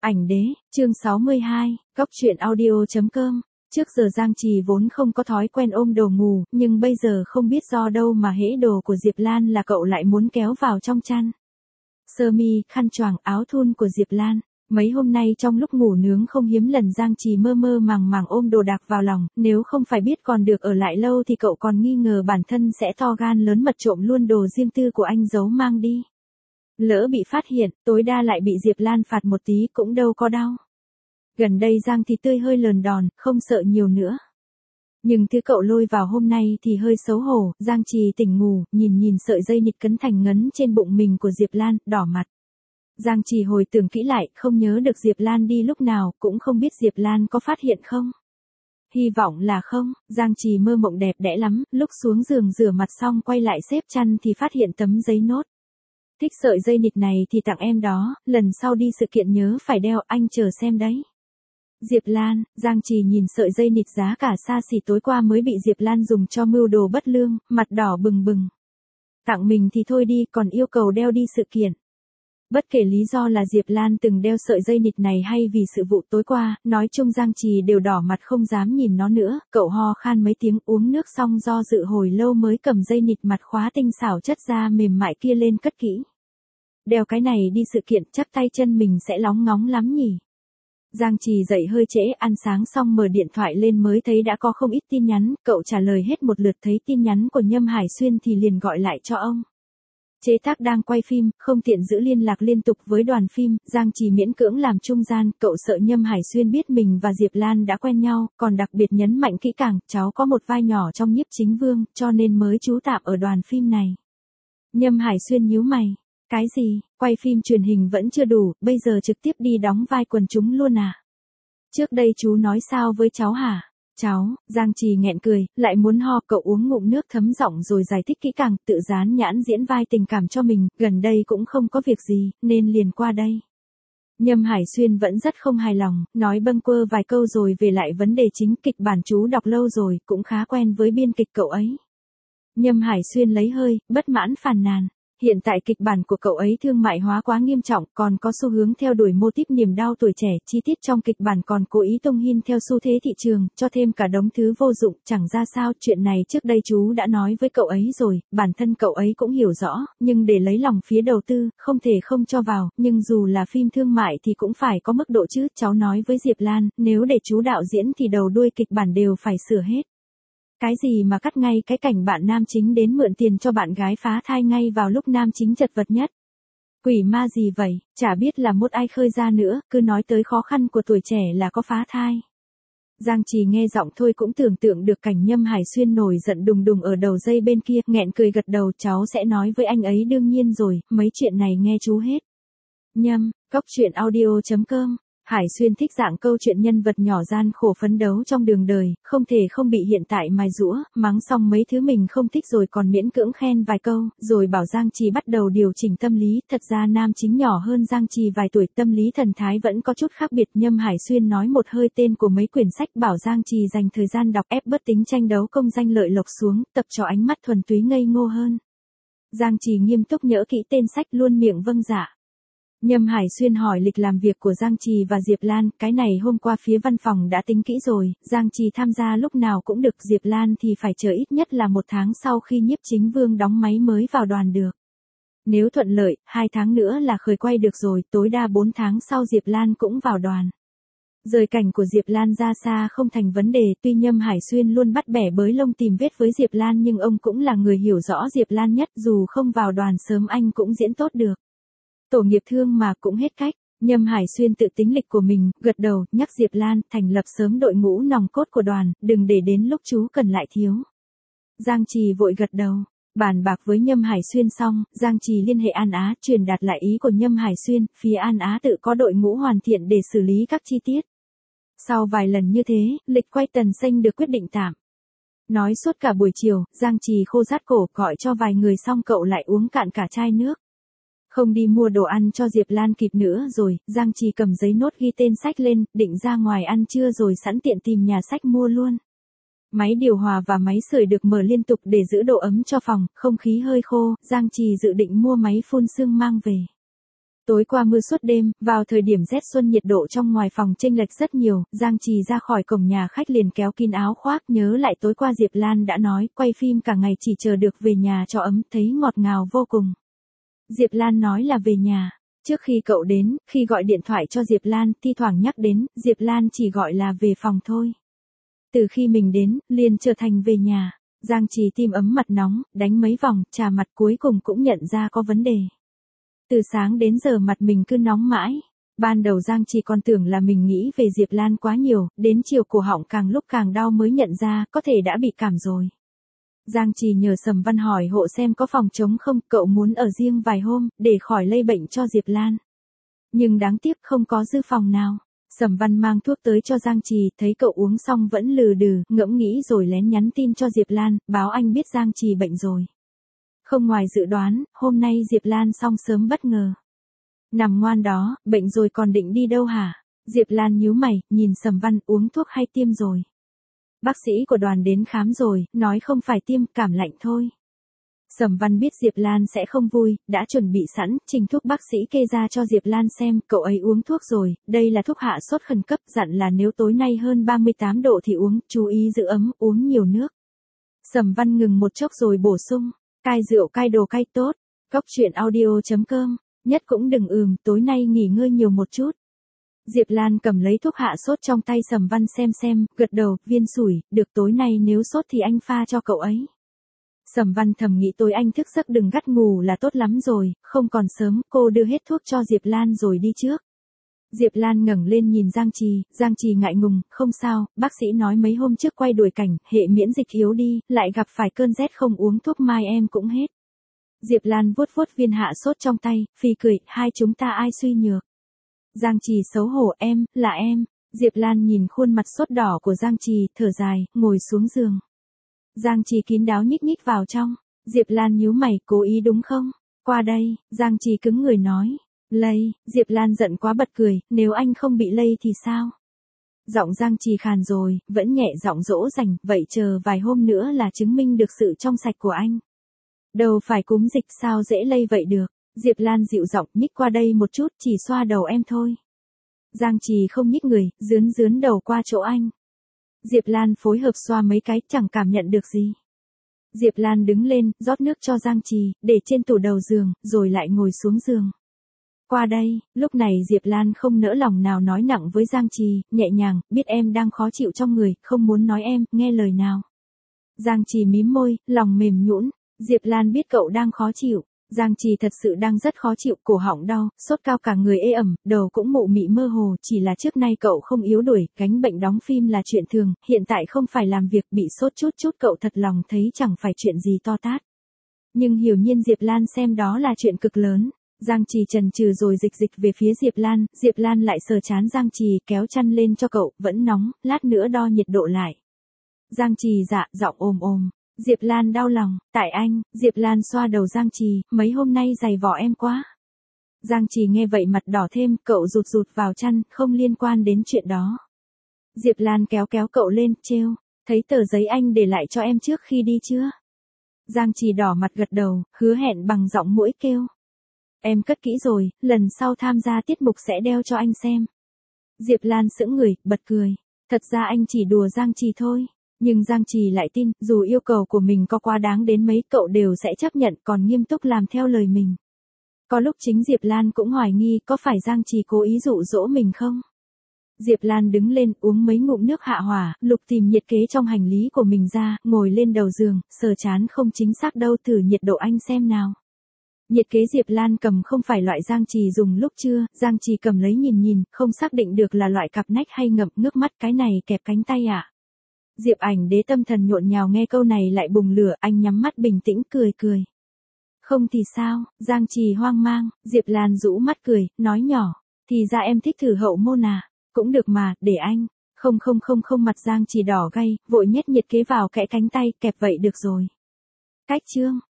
Ảnh đế, chương 62, Góc truyện audio.com. Trước giờ Giang Trì vốn không có thói quen ôm đồ ngủ, nhưng bây giờ không biết do đâu mà hễ đồ của Diệp Lan là cậu lại muốn kéo vào trong chăn. Sơ mi, khăn choàng, áo thun của Diệp Lan. Mấy hôm nay trong lúc ngủ nướng không hiếm lần Giang Trì mơ mơ màng màng ôm đồ đạc vào lòng, nếu không phải biết còn được ở lại lâu thì cậu còn nghi ngờ bản thân sẽ to gan lớn mật trộm luôn đồ riêng tư của anh giấu mang đi. Lỡ bị phát hiện, tối đa lại bị Diệp Lan phạt một tí cũng đâu có đau. Gần đây Giang thì tươi hơi lờn đòn, không sợ nhiều nữa. Nhưng thứ cậu lôi vào hôm nay thì hơi xấu hổ, Giang Trì tỉnh ngủ, nhìn sợi dây nịt cấn thành ngấn trên bụng mình của Diệp Lan, đỏ mặt. Giang Trì hồi tưởng kỹ lại, không nhớ được Diệp Lan đi lúc nào, cũng không biết Diệp Lan có phát hiện không. Hy vọng là không, Giang Trì mơ mộng đẹp đẽ lắm, lúc xuống giường rửa mặt xong quay lại xếp chăn thì phát hiện tấm giấy nốt. Thích sợi dây nịt này thì tặng em đó, lần sau đi sự kiện nhớ phải đeo, anh chờ xem đấy. Diệp Lan, Giang Trì nhìn sợi dây nịt giá cả xa xỉ tối qua mới bị Diệp Lan dùng cho mưu đồ bất lương, mặt đỏ bừng bừng. Tặng mình thì thôi đi, còn yêu cầu đeo đi sự kiện. Bất kể lý do là Diệp Lan từng đeo sợi dây nịt này hay vì sự vụ tối qua, nói chung Giang Trì đều đỏ mặt không dám nhìn nó nữa, cậu ho khan mấy tiếng uống nước xong do dự hồi lâu mới cầm dây nịt mặt khóa tinh xảo chất da mềm mại kia lên cất kỹ. Đeo cái này đi sự kiện chắc tay chân mình sẽ lóng ngóng lắm nhỉ. Giang Trì dậy hơi trễ, ăn sáng xong mở điện thoại lên mới thấy đã có không ít tin nhắn, cậu trả lời hết một lượt thấy tin nhắn của Nhâm Hải Xuyên thì liền gọi lại cho ông. Chế tác đang quay phim, không tiện giữ liên lạc liên tục với đoàn phim, Giang Trì miễn cưỡng làm trung gian, cậu sợ Nhâm Hải Xuyên biết mình và Diệp Lan đã quen nhau, còn đặc biệt nhấn mạnh kỹ càng, cháu có một vai nhỏ trong Nhiếp Chính Vương, cho nên mới trú tạm ở đoàn phim này. Nhâm Hải Xuyên nhíu mày. Cái gì, quay phim truyền hình vẫn chưa đủ, bây giờ trực tiếp đi đóng vai quần chúng luôn à? Trước đây chú nói sao với cháu hả? Cháu, Giang Trì nghẹn cười, lại muốn ho, cậu uống ngụm nước thấm giọng rồi giải thích kỹ càng, tự dán nhãn diễn vai tình cảm cho mình, gần đây cũng không có việc gì, nên liền qua đây. Nhâm Hải Xuyên vẫn rất không hài lòng, nói bâng quơ vài câu rồi về lại vấn đề chính, kịch bản chú đọc lâu rồi, cũng khá quen với biên kịch cậu ấy. Nhâm Hải Xuyên lấy hơi, bất mãn phàn nàn. Hiện tại kịch bản của cậu ấy thương mại hóa quá nghiêm trọng, còn có xu hướng theo đuổi mô típ niềm đau tuổi trẻ, chi tiết trong kịch bản còn cố ý tung hin theo xu thế thị trường, cho thêm cả đống thứ vô dụng, chẳng ra sao, chuyện này trước đây chú đã nói với cậu ấy rồi, bản thân cậu ấy cũng hiểu rõ, nhưng để lấy lòng phía đầu tư, không thể không cho vào, nhưng dù là phim thương mại thì cũng phải có mức độ chứ, cháu nói với Diệp Lan, nếu để chú đạo diễn thì đầu đuôi kịch bản đều phải sửa hết. Cái gì mà cắt ngay cái cảnh bạn nam chính đến mượn tiền cho bạn gái phá thai ngay vào lúc nam chính chật vật nhất. Quỷ ma gì vậy, chả biết là mốt ai khơi ra nữa, cứ nói tới khó khăn của tuổi trẻ là có phá thai. Giang Trì nghe giọng thôi cũng tưởng tượng được cảnh Nhâm Hải Xuyên nổi giận đùng đùng ở đầu dây bên kia, nghẹn cười gật đầu, cháu sẽ nói với anh ấy đương nhiên rồi, mấy chuyện này nghe chú hết. Nhâm, Góc truyện audio.com. Hải Xuyên thích dạng câu chuyện nhân vật nhỏ gian khổ phấn đấu trong đường đời, không thể không bị hiện tại mài giũa, mắng xong mấy thứ mình không thích rồi còn miễn cưỡng khen vài câu, rồi bảo Giang Trì bắt đầu điều chỉnh tâm lý, thật ra nam chính nhỏ hơn Giang Trì vài tuổi, tâm lý thần thái vẫn có chút khác biệt. Nhâm Hải Xuyên nói một hơi tên của mấy quyển sách, bảo Giang Trì dành thời gian đọc, ép bớt tính tranh đấu công danh lợi lộc xuống, tập cho ánh mắt thuần túy ngây ngô hơn. Giang Trì nghiêm túc nhớ kỹ tên sách, luôn miệng vâng dạ. Nhâm Hải Xuyên hỏi lịch làm việc của Giang Trì và Diệp Lan, cái này hôm qua phía văn phòng đã tính kỹ rồi, Giang Trì tham gia lúc nào cũng được, Diệp Lan thì phải chờ ít nhất là 1 tháng sau khi Nhiếp Chính Vương đóng máy mới vào đoàn được. Nếu thuận lợi, 2 tháng nữa là khởi quay được rồi, tối đa 4 tháng sau Diệp Lan cũng vào đoàn. Rời cảnh của Diệp Lan ra xa không thành vấn đề, tuy Nhâm Hải Xuyên luôn bắt bẻ bới lông tìm vết với Diệp Lan nhưng ông cũng là người hiểu rõ Diệp Lan nhất, dù không vào đoàn sớm anh cũng diễn tốt được. Tổ nghiệp thương mà cũng hết cách. Nhâm Hải Xuyên tự tính lịch của mình, gật đầu, nhắc Diệp Lan, thành lập sớm đội ngũ nòng cốt của đoàn, đừng để đến lúc chú cần lại thiếu. Giang Trì vội gật đầu. Bàn bạc với Nhâm Hải Xuyên xong, Giang Trì liên hệ An Á, truyền đạt lại ý của Nhâm Hải Xuyên, phía An Á tự có đội ngũ hoàn thiện để xử lý các chi tiết. Sau vài lần như thế, lịch quay Tần Xanh được quyết định tạm. Nói suốt cả buổi chiều, Giang Trì khô rát cổ, gọi cho vài người xong cậu lại uống cạn cả chai nước. Không đi mua đồ ăn cho Diệp Lan kịp nữa rồi, Giang Trì cầm giấy nốt ghi tên sách lên, định ra ngoài ăn trưa rồi sẵn tiện tìm nhà sách mua luôn. Máy điều hòa và máy sưởi được mở liên tục để giữ độ ấm cho phòng, không khí hơi khô, Giang Trì dự định mua máy phun sương mang về. Tối qua mưa suốt đêm, vào thời điểm rét xuân nhiệt độ trong ngoài phòng chênh lệch rất nhiều, Giang Trì ra khỏi cổng nhà khách liền kéo kín áo khoác, nhớ lại tối qua Diệp Lan đã nói, quay phim cả ngày chỉ chờ được về nhà cho ấm, thấy ngọt ngào vô cùng. Diệp Lan nói là về nhà. Trước khi cậu đến, khi gọi điện thoại cho Diệp Lan, thi thoảng nhắc đến, Diệp Lan chỉ gọi là về phòng thôi. Từ khi mình đến, liền trở thành về nhà. Giang Trì tim ấm mặt nóng, đánh mấy vòng, chà mặt cuối cùng cũng nhận ra có vấn đề. Từ sáng đến giờ mặt mình cứ nóng mãi. Ban đầu Giang Trì còn tưởng là mình nghĩ về Diệp Lan quá nhiều, đến chiều cổ họng càng lúc càng đau mới nhận ra, có thể đã bị cảm rồi. Giang Trì nhờ Sầm Văn hỏi hộ xem có phòng trống không, cậu muốn ở riêng vài hôm, để khỏi lây bệnh cho Diệp Lan. Nhưng đáng tiếc không có dư phòng nào. Sầm Văn mang thuốc tới cho Giang Trì, thấy cậu uống xong vẫn lừ đừ, ngẫm nghĩ rồi lén nhắn tin cho Diệp Lan, báo anh biết Giang Trì bệnh rồi. Không ngoài dự đoán, hôm nay Diệp Lan xong sớm bất ngờ. Nằm ngoan đó, bệnh rồi còn định đi đâu hả? Diệp Lan nhíu mày, nhìn Sầm Văn, uống thuốc hay tiêm rồi? Bác sĩ của đoàn đến khám rồi, nói không phải tiêm, cảm lạnh thôi. Sầm Văn biết Diệp Lan sẽ không vui, đã chuẩn bị sẵn, trình thuốc bác sĩ kê ra cho Diệp Lan xem, cậu ấy uống thuốc rồi, đây là thuốc hạ sốt khẩn cấp, dặn là nếu tối nay hơn 38 độ thì uống, chú ý giữ ấm, uống nhiều nước. Sầm Văn ngừng một chốc rồi bổ sung, cai rượu cai đồ cai tốt, Cóc Truyện Audio.com, nhất cũng đừng tối nay nghỉ ngơi nhiều một chút. Diệp Lan cầm lấy thuốc hạ sốt trong tay Sầm Văn xem, gật đầu, viên sủi, được tối nay nếu sốt thì anh pha cho cậu ấy. Sầm Văn thầm nghĩ tối anh thức giấc đừng gắt ngủ là tốt lắm rồi, không còn sớm, cô đưa hết thuốc cho Diệp Lan rồi đi trước. Diệp Lan ngẩng lên nhìn Giang Trì ngại ngùng, không sao, bác sĩ nói mấy hôm trước quay đuổi cảnh, hệ miễn dịch yếu đi, lại gặp phải cơn rét không uống thuốc mai em cũng hết. Diệp Lan vuốt viên hạ sốt trong tay, phì cười, hai chúng ta ai suy nhược. Giang Trì xấu hổ, là em. Diệp Lan nhìn khuôn mặt sốt đỏ của Giang Trì, thở dài, ngồi xuống giường. Giang Trì kín đáo nhích vào trong. Diệp Lan nhíu mày, cố ý đúng không? Qua đây, Giang Trì cứng người nói. Lây, Diệp Lan giận quá bật cười, nếu anh không bị lây thì sao? Giọng Giang Trì khàn rồi, vẫn nhẹ giọng dỗ dành, vậy chờ vài hôm nữa là chứng minh được sự trong sạch của anh. Đâu phải cúm dịch sao dễ lây vậy được. Diệp Lan dịu giọng, nhích qua đây một chút, chỉ xoa đầu em thôi. Giang Trì không nhích người, dướn đầu qua chỗ anh. Diệp Lan phối hợp xoa mấy cái, chẳng cảm nhận được gì. Diệp Lan đứng lên, rót nước cho Giang Trì, để trên tủ đầu giường, rồi lại ngồi xuống giường. Qua đây, lúc này Diệp Lan không nỡ lòng nào nói nặng với Giang Trì, nhẹ nhàng, biết em đang khó chịu trong người, không muốn nói em, nghe lời nào. Giang Trì mím môi, lòng mềm nhũn. Diệp Lan biết cậu đang khó chịu. Giang Trì thật sự đang rất khó chịu, cổ họng đau, sốt cao cả người ê ẩm, đầu cũng mụ mị mơ hồ, chỉ là trước nay cậu không yếu đuổi, gánh bệnh đóng phim là chuyện thường, hiện tại không phải làm việc bị sốt chút cậu thật lòng thấy chẳng phải chuyện gì to tát. Nhưng hiển nhiên Diệp Lan xem đó là chuyện cực lớn. Giang Trì chần chừ rồi dịch về phía Diệp Lan lại sờ trán Giang Trì, kéo chăn lên cho cậu, vẫn nóng, lát nữa đo nhiệt độ lại. Giang Trì dạ, giọng ồm. Diệp Lan đau lòng, tại anh. Diệp Lan xoa đầu Giang Trì, mấy hôm nay dày vò em quá. Giang Trì nghe vậy mặt đỏ thêm, cậu rụt vào chăn, không liên quan đến chuyện đó. Diệp Lan kéo cậu lên, trêu, thấy tờ giấy anh để lại cho em trước khi đi chưa? Giang Trì đỏ mặt gật đầu, hứa hẹn bằng giọng mũi kêu. Em cất kỹ rồi, lần sau tham gia tiết mục sẽ đeo cho anh xem. Diệp Lan sững người, bật cười. Thật ra anh chỉ đùa Giang Trì thôi. Nhưng Giang Trì lại tin, dù yêu cầu của mình có quá đáng đến mấy cậu đều sẽ chấp nhận, còn nghiêm túc làm theo lời mình. Có lúc chính Diệp Lan cũng hoài nghi có phải Giang Trì cố ý dụ dỗ mình không? Diệp Lan đứng lên, uống mấy ngụm nước hạ hỏa, lục tìm nhiệt kế trong hành lý của mình ra, ngồi lên đầu giường, sờ chán không chính xác đâu, thử nhiệt độ anh xem nào. Nhiệt kế Diệp Lan cầm không phải loại Giang Trì dùng lúc trưa, Giang Trì cầm lấy nhìn, không xác định được là loại cặp nách hay ngậm, ngước mắt, cái này kẹp cánh tay à? Diệp Ảnh Đế tâm thần nhộn nhào nghe câu này lại bùng lửa, anh nhắm mắt bình tĩnh cười. Không thì sao? Giang Trì hoang mang. Diệp Lan rũ mắt cười, nói nhỏ, thì ra em thích thử hậu môn à? Cũng được mà, để anh. Không, mặt Giang Trì đỏ gay, vội nhét nhiệt kế vào kẽ cánh tay, kẹp vậy được rồi. Cách chương.